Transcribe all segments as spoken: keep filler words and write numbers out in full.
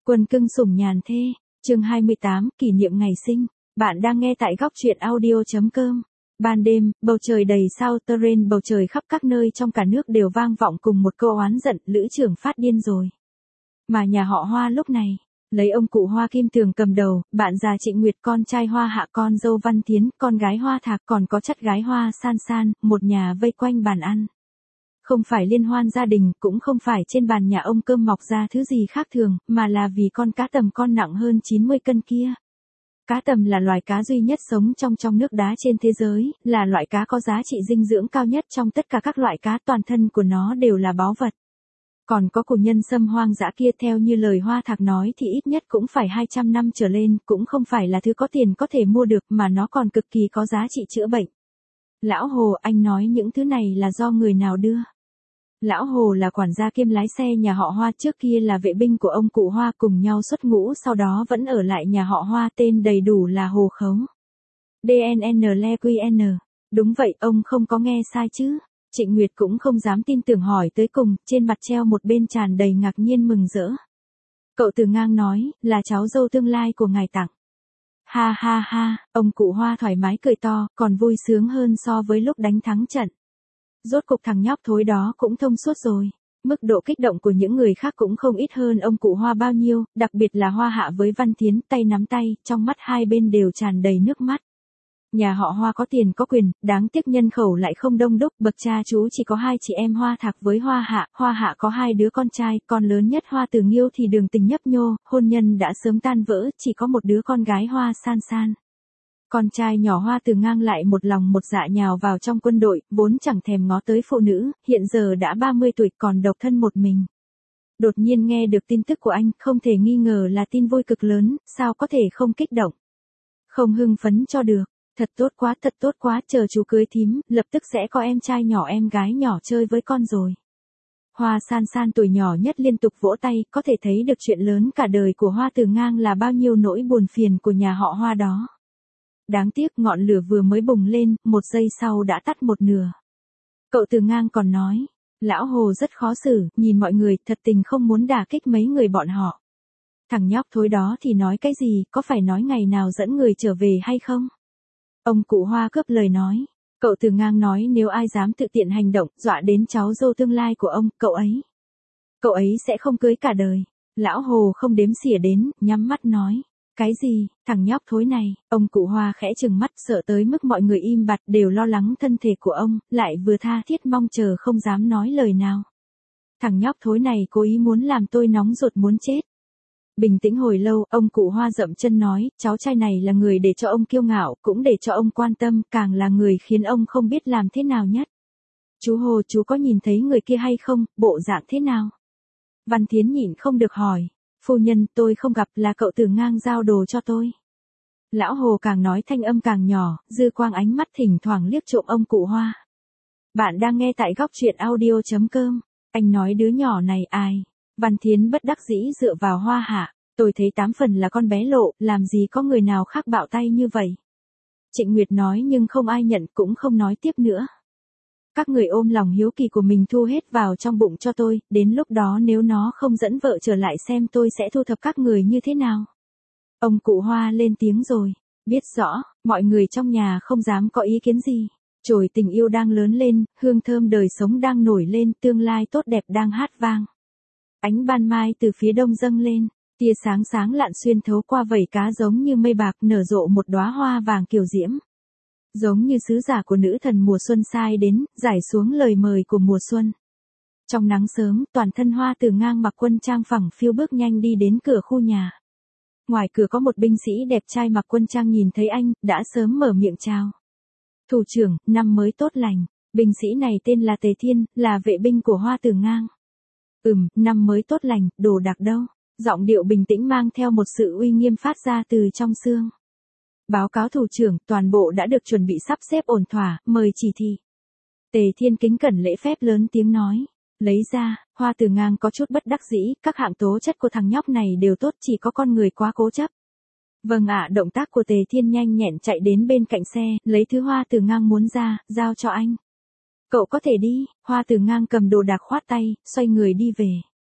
Quân cưng sủng nhàn thê, chương hai mươi tám, kỷ niệm ngày sinh. Bạn đang nghe tại góc truyện audio chấm com. Ban đêm, bầu trời đầy sao terrain, bầu trời khắp các nơi trong cả nước đều vang vọng cùng một câu oán giận, Lữ trưởng phát điên rồi. Mà nhà họ Hoa lúc này, lấy ông cụ Hoa Kim Tường cầm đầu, bạn già Trịnh Nguyệt, con trai Hoa Hạ, con dâu Văn Thiến, con gái Hoa Thạc, còn có chắt gái Hoa San San, một nhà vây quanh bàn ăn. Không phải liên hoan gia đình, cũng không phải trên bàn nhà ông cơm mọc ra thứ gì khác thường, mà là vì con cá tầm con nặng hơn chín mươi cân kia. Cá tầm là loài cá duy nhất sống trong trong nước đá trên thế giới, là loại cá có giá trị dinh dưỡng cao nhất trong tất cả các loại cá, toàn thân của nó đều là báu vật. Còn có củ nhân sâm hoang dã kia, theo như lời Hoa Thạc nói thì ít nhất cũng phải hai trăm năm trở lên, cũng không phải là thứ có tiền có thể mua được, mà nó còn cực kỳ có giá trị chữa bệnh. Lão Hồ, anh nói những thứ này là do người nào đưa? Lão Hồ là quản gia kiêm lái xe nhà họ Hoa, trước kia là vệ binh của ông cụ Hoa, cùng nhau xuất ngũ, sau đó vẫn ở lại nhà họ Hoa, tên đầy đủ là Hồ Khấu. đê en en lờ quy en. Đúng vậy, ông không có nghe sai chứ? Trịnh Nguyệt cũng không dám tin tưởng hỏi tới cùng, trên mặt treo một bên tràn đầy ngạc nhiên mừng rỡ. Cậu Từ Ngang nói, là cháu dâu tương lai của ngài tặng. Ha ha ha, ông cụ Hoa thoải mái cười to, còn vui sướng hơn so với lúc đánh thắng trận. Rốt cục thằng nhóc thối đó cũng thông suốt rồi. Mức độ kích động của những người khác cũng không ít hơn ông cụ Hoa bao nhiêu, đặc biệt là Hoa Hạ với Văn Thiến, tay nắm tay, trong mắt hai bên đều tràn đầy nước mắt. Nhà họ Hoa có tiền có quyền, đáng tiếc nhân khẩu lại không đông đúc, bậc cha chú chỉ có hai chị em Hoa Thạc với Hoa Hạ, Hoa Hạ có hai đứa con trai, con lớn nhất Hoa Từ Nghiêu thì đường tình nhấp nhô, hôn nhân đã sớm tan vỡ, chỉ có một đứa con gái Hoa San San. Con trai nhỏ Hoa Từ Ngang lại một lòng một dạ nhào vào trong quân đội, vốn chẳng thèm ngó tới phụ nữ, hiện giờ đã ba mươi tuổi còn độc thân một mình. Đột nhiên nghe được tin tức của anh, không thể nghi ngờ là tin vui cực lớn, sao có thể không kích động, không hưng phấn cho được. Thật tốt quá, thật tốt quá, chờ chú cưới thím, lập tức sẽ có em trai nhỏ em gái nhỏ chơi với con rồi. Hoa San San tuổi nhỏ nhất liên tục vỗ tay, có thể thấy được chuyện lớn cả đời của Hoa Từ Ngang là bao nhiêu nỗi buồn phiền của nhà họ Hoa đó. Đáng tiếc ngọn lửa vừa mới bùng lên, một giây sau đã tắt một nửa. Cậu Từ Ngang còn nói, lão Hồ rất khó xử, nhìn mọi người thật tình không muốn đả kích mấy người bọn họ. Thằng nhóc thối đó thì nói cái gì, có phải nói ngày nào dẫn người trở về hay không? Ông cụ Hoa cướp lời nói. Cậu Từ Ngang nói nếu ai dám tự tiện hành động, dọa đến cháu dâu tương lai của ông, cậu ấy. Cậu ấy sẽ không cưới cả đời. Lão Hồ không đếm xỉa đến, nhắm mắt nói. Cái gì, thằng nhóc thối này, ông cụ Hoa khẽ trừng mắt, sợ tới mức mọi người im bặt, đều lo lắng thân thể của ông, lại vừa tha thiết mong chờ không dám nói lời nào. Thằng nhóc thối này cố ý muốn làm tôi nóng ruột muốn chết. Bình tĩnh hồi lâu, ông cụ Hoa dậm chân nói, cháu trai này là người để cho ông kiêu ngạo, cũng để cho ông quan tâm, càng là người khiến ông không biết làm thế nào nhất. Chú Hồ, chú có nhìn thấy người kia hay không, bộ dạng thế nào? Văn Thiến nhịn không được hỏi. Phu nhân, tôi không gặp, là cậu Từ Ngang giao đồ cho tôi. Lão Hồ càng nói thanh âm càng nhỏ, dư quang ánh mắt thỉnh thoảng liếc trộm ông cụ Hoa. Bạn đang nghe tại góc truyện audio chấm com. Anh nói đứa nhỏ này ai? Văn Thiến bất đắc dĩ dựa vào Hoa Hạ. Tôi thấy tám phần là con bé lộ, làm gì có người nào khác bạo tay như vậy. Trịnh Nguyệt nói nhưng không ai nhận, cũng không nói tiếp nữa. Các người ôm lòng hiếu kỳ của mình thu hết vào trong bụng cho tôi, đến lúc đó nếu nó không dẫn vợ trở lại xem tôi sẽ thu thập các người như thế nào. Ông cụ Hoa lên tiếng rồi, biết rõ, mọi người trong nhà không dám có ý kiến gì. Chồi tình yêu đang lớn lên, hương thơm đời sống đang nổi lên, tương lai tốt đẹp đang hát vang. Ánh ban mai từ phía đông dâng lên, tia sáng sáng lạn xuyên thấu qua vảy cá giống như mây bạc, nở rộ một đóa hoa vàng kiều diễm. Giống như sứ giả của nữ thần mùa xuân sai đến, giải xuống lời mời của mùa xuân. Trong nắng sớm, toàn thân Hoa Từ Ngang mặc quân trang phẳng phiu bước nhanh đi đến cửa khu nhà. Ngoài cửa có một binh sĩ đẹp trai mặc quân trang nhìn thấy anh, đã sớm mở miệng chào. Thủ trưởng, năm mới tốt lành. Binh sĩ này tên là Tề Thiên, là vệ binh của Hoa Từ Ngang. Ừm, năm mới tốt lành, đồ đạc đâu? Giọng điệu bình tĩnh mang theo một sự uy nghiêm phát ra từ trong xương. Báo cáo thủ trưởng, toàn bộ đã được chuẩn bị sắp xếp ổn thỏa, mời chỉ thị. Tề Thiên kính cẩn lễ phép lớn tiếng nói. Lấy ra, Hoa Từ Ngang có chút bất đắc dĩ, các hạng tố chất của thằng nhóc này đều tốt, chỉ có con người quá cố chấp. Vâng ạ, động tác của Tề Thiên nhanh nhẹn chạy đến bên cạnh xe, lấy thứ Hoa Từ Ngang muốn ra, giao cho anh. Cậu có thể đi. Hoa Từ Ngang cầm đồ đạc khoát tay, xoay người đi về.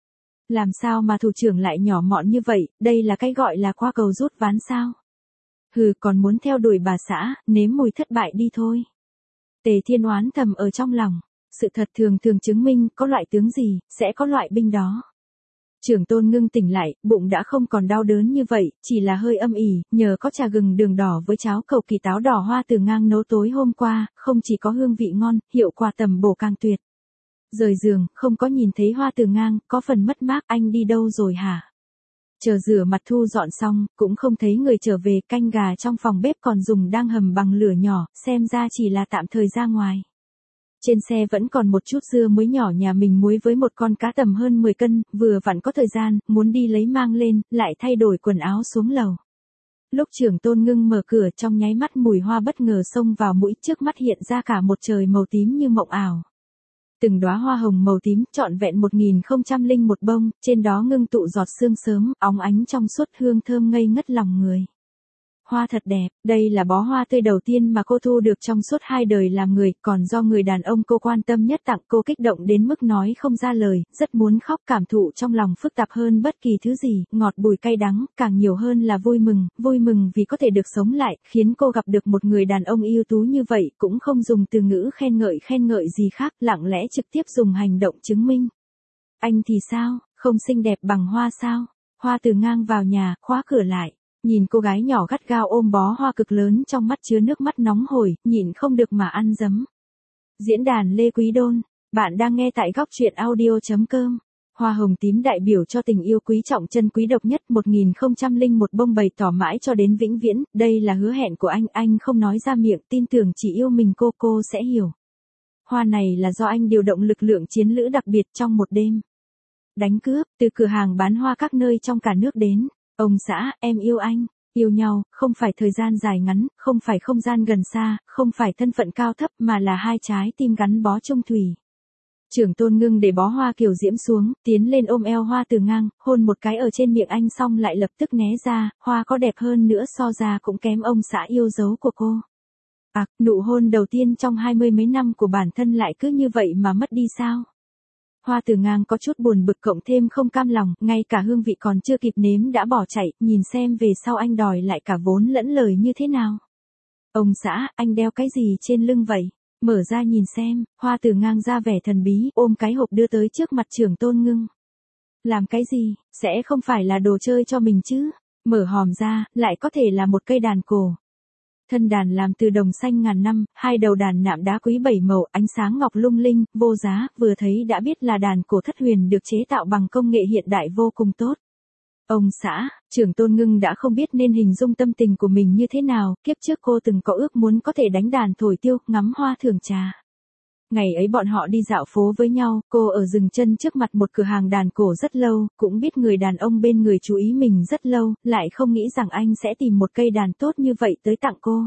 Làm sao mà thủ trưởng lại nhỏ mọn như vậy, đây là cái gọi là qua cầu rút ván sao? Hừ, còn muốn theo đuổi bà xã, nếm mùi thất bại đi thôi. Tề Thiên oán thầm ở trong lòng. Sự thật thường thường chứng minh có loại tướng gì, sẽ có loại binh đó. Trưởng Tôn Ngưng tỉnh lại, bụng đã không còn đau đớn như vậy, chỉ là hơi âm ỉ, nhờ có trà gừng đường đỏ với cháo cầu kỳ táo đỏ Hoa Từ Ngang nấu tối hôm qua, không chỉ có hương vị ngon, hiệu quả tầm bổ càng tuyệt. Rời giường, không có nhìn thấy Hoa Từ Ngang, có phần mất mát, anh đi đâu rồi hả? Chờ rửa mặt thu dọn xong, cũng không thấy người trở về, canh gà trong phòng bếp còn dùng đang hầm bằng lửa nhỏ, xem ra chỉ là tạm thời ra ngoài. Trên xe vẫn còn một chút dưa muối nhỏ nhà mình muối với một con cá tầm hơn mười cân, vừa vặn có thời gian, muốn đi lấy mang lên, lại thay đổi quần áo xuống lầu. Lúc Trưởng Tôn Ngưng mở cửa trong nháy mắt mùi hoa bất ngờ xông vào mũi, trước mắt hiện ra cả một trời màu tím như mộng ảo. Từng đóa hoa hồng màu tím trọn vẹn một nghìn không trăm lẻ một bông, trên đó ngưng tụ giọt sương sớm, óng ánh trong suốt hương thơm ngây ngất lòng người. Hoa thật đẹp, đây là bó hoa tươi đầu tiên mà cô thu được trong suốt hai đời làm người, còn do người đàn ông cô quan tâm nhất tặng, cô kích động đến mức nói không ra lời, rất muốn khóc, cảm thụ trong lòng phức tạp hơn bất kỳ thứ gì, ngọt bùi cay đắng, càng nhiều hơn là vui mừng, vui mừng vì có thể được sống lại, khiến cô gặp được một người đàn ông ưu tú như vậy, cũng không dùng từ ngữ khen ngợi khen ngợi gì khác, lặng lẽ trực tiếp dùng hành động chứng minh. Anh thì sao, không xinh đẹp bằng Hoa sao? Hoa Từ Ngang vào nhà, khóa cửa lại. Nhìn cô gái nhỏ gắt gao ôm bó hoa cực lớn trong mắt chứa nước mắt nóng hổi, nhịn không được mà ăn dấm. Diễn đàn Lê Quý Đôn, bạn đang nghe tại góc truyện audio chấm com. Hoa hồng tím đại biểu cho tình yêu quý trọng chân quý độc nhất, một nghìn không trăm lẻ một bông bày tỏ mãi cho đến vĩnh viễn, đây là hứa hẹn của anh, anh không nói ra miệng, tin tưởng chỉ yêu mình cô cô sẽ hiểu. Hoa này là do anh điều động lực lượng chiến lữ đặc biệt trong một đêm. Đánh cướp, từ cửa hàng bán hoa các nơi trong cả nước đến. Ông xã, em yêu anh, yêu nhau, không phải thời gian dài ngắn, không phải không gian gần xa, không phải thân phận cao thấp mà là hai trái tim gắn bó chung thủy. Trưởng Tôn Ngưng để bó hoa kiều diễm xuống, tiến lên ôm eo Hoa Từ Ngang, hôn một cái ở trên miệng anh xong lại lập tức né ra, hoa có đẹp hơn nữa so ra cũng kém ông xã yêu dấu của cô. À, nụ hôn đầu tiên trong hai mươi mấy năm của bản thân lại cứ như vậy mà mất đi sao? Hoa Từ Ngang có chút buồn bực cộng thêm không cam lòng, ngay cả hương vị còn chưa kịp nếm đã bỏ chạy, nhìn xem về sau anh đòi lại cả vốn lẫn lời như thế nào. Ông xã, anh đeo cái gì trên lưng vậy? Mở ra nhìn xem, Hoa Từ Ngang ra vẻ thần bí, ôm cái hộp đưa tới trước mặt Trưởng Tôn Ngưng. Làm cái gì, sẽ không phải là đồ chơi cho mình chứ? Mở hòm ra, lại có thể là một cây đàn cổ. Thân đàn làm từ đồng xanh ngàn năm, hai đầu đàn nạm đá quý bảy màu, ánh sáng ngọc lung linh, vô giá, vừa thấy đã biết là đàn cổ thất huyền được chế tạo bằng công nghệ hiện đại vô cùng tốt. Ông xã, Trưởng Tôn Ngưng đã không biết nên hình dung tâm tình của mình như thế nào, kiếp trước cô từng có ước muốn có thể đánh đàn thổi tiêu, ngắm hoa thưởng trà. Ngày ấy bọn họ đi dạo phố với nhau, cô ở dừng chân trước mặt một cửa hàng đàn cổ rất lâu, cũng biết người đàn ông bên người chú ý mình rất lâu, lại không nghĩ rằng anh sẽ tìm một cây đàn tốt như vậy tới tặng cô.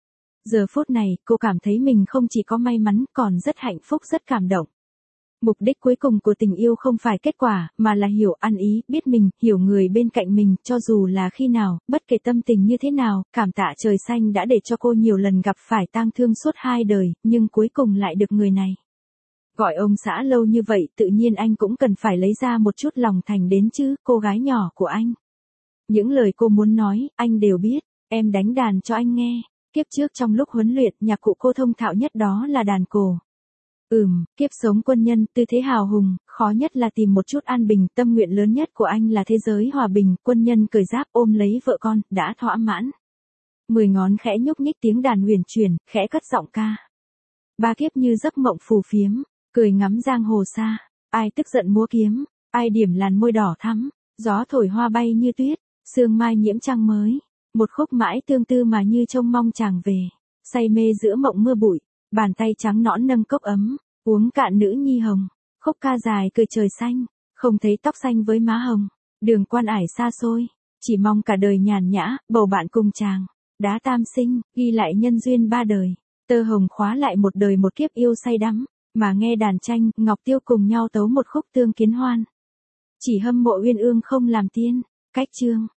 Giờ phút này, cô cảm thấy mình không chỉ có may mắn, còn rất hạnh phúc rất cảm động. Mục đích cuối cùng của tình yêu không phải kết quả, mà là hiểu, ăn ý, biết mình, hiểu người bên cạnh mình, cho dù là khi nào, bất kể tâm tình như thế nào, cảm tạ trời xanh đã để cho cô nhiều lần gặp phải tang thương suốt hai đời, nhưng cuối cùng lại được người này. Gọi ông xã lâu như vậy, tự nhiên anh cũng cần phải lấy ra một chút lòng thành đến chứ, cô gái nhỏ của anh. Những lời cô muốn nói, anh đều biết, em đánh đàn cho anh nghe. Kiếp trước trong lúc huấn luyện, nhạc cụ cô thông thạo nhất đó là đàn cổ. Ừm, kiếp sống quân nhân, tư thế hào hùng, khó nhất là tìm một chút an bình, tâm nguyện lớn nhất của anh là thế giới hòa bình, quân nhân cởi giáp ôm lấy vợ con, đã thỏa mãn. Mười ngón khẽ nhúc nhích tiếng đàn huyền chuyển, khẽ cất giọng ca. Ba kiếp như giấc mộng phù phiếm, cười ngắm giang hồ xa, ai tức giận múa kiếm, ai điểm làn môi đỏ thắm, gió thổi hoa bay như tuyết, sương mai nhiễm trăng mới, một khúc mãi tương tư mà như trông mong chàng về, say mê giữa mộng mưa bụi. Bàn tay trắng nõn nâng cốc ấm, uống cạn nữ nhi hồng, khúc ca dài cười trời xanh, không thấy tóc xanh với má hồng, đường quan ải xa xôi, chỉ mong cả đời nhàn nhã, bầu bạn cùng chàng, đá tam sinh, ghi lại nhân duyên ba đời, tơ hồng khóa lại một đời một kiếp yêu say đắm, mà nghe đàn tranh, Ngọc Tiêu cùng nhau tấu một khúc tương kiến hoan. Chỉ hâm mộ uyên ương không làm tiên, cách chương.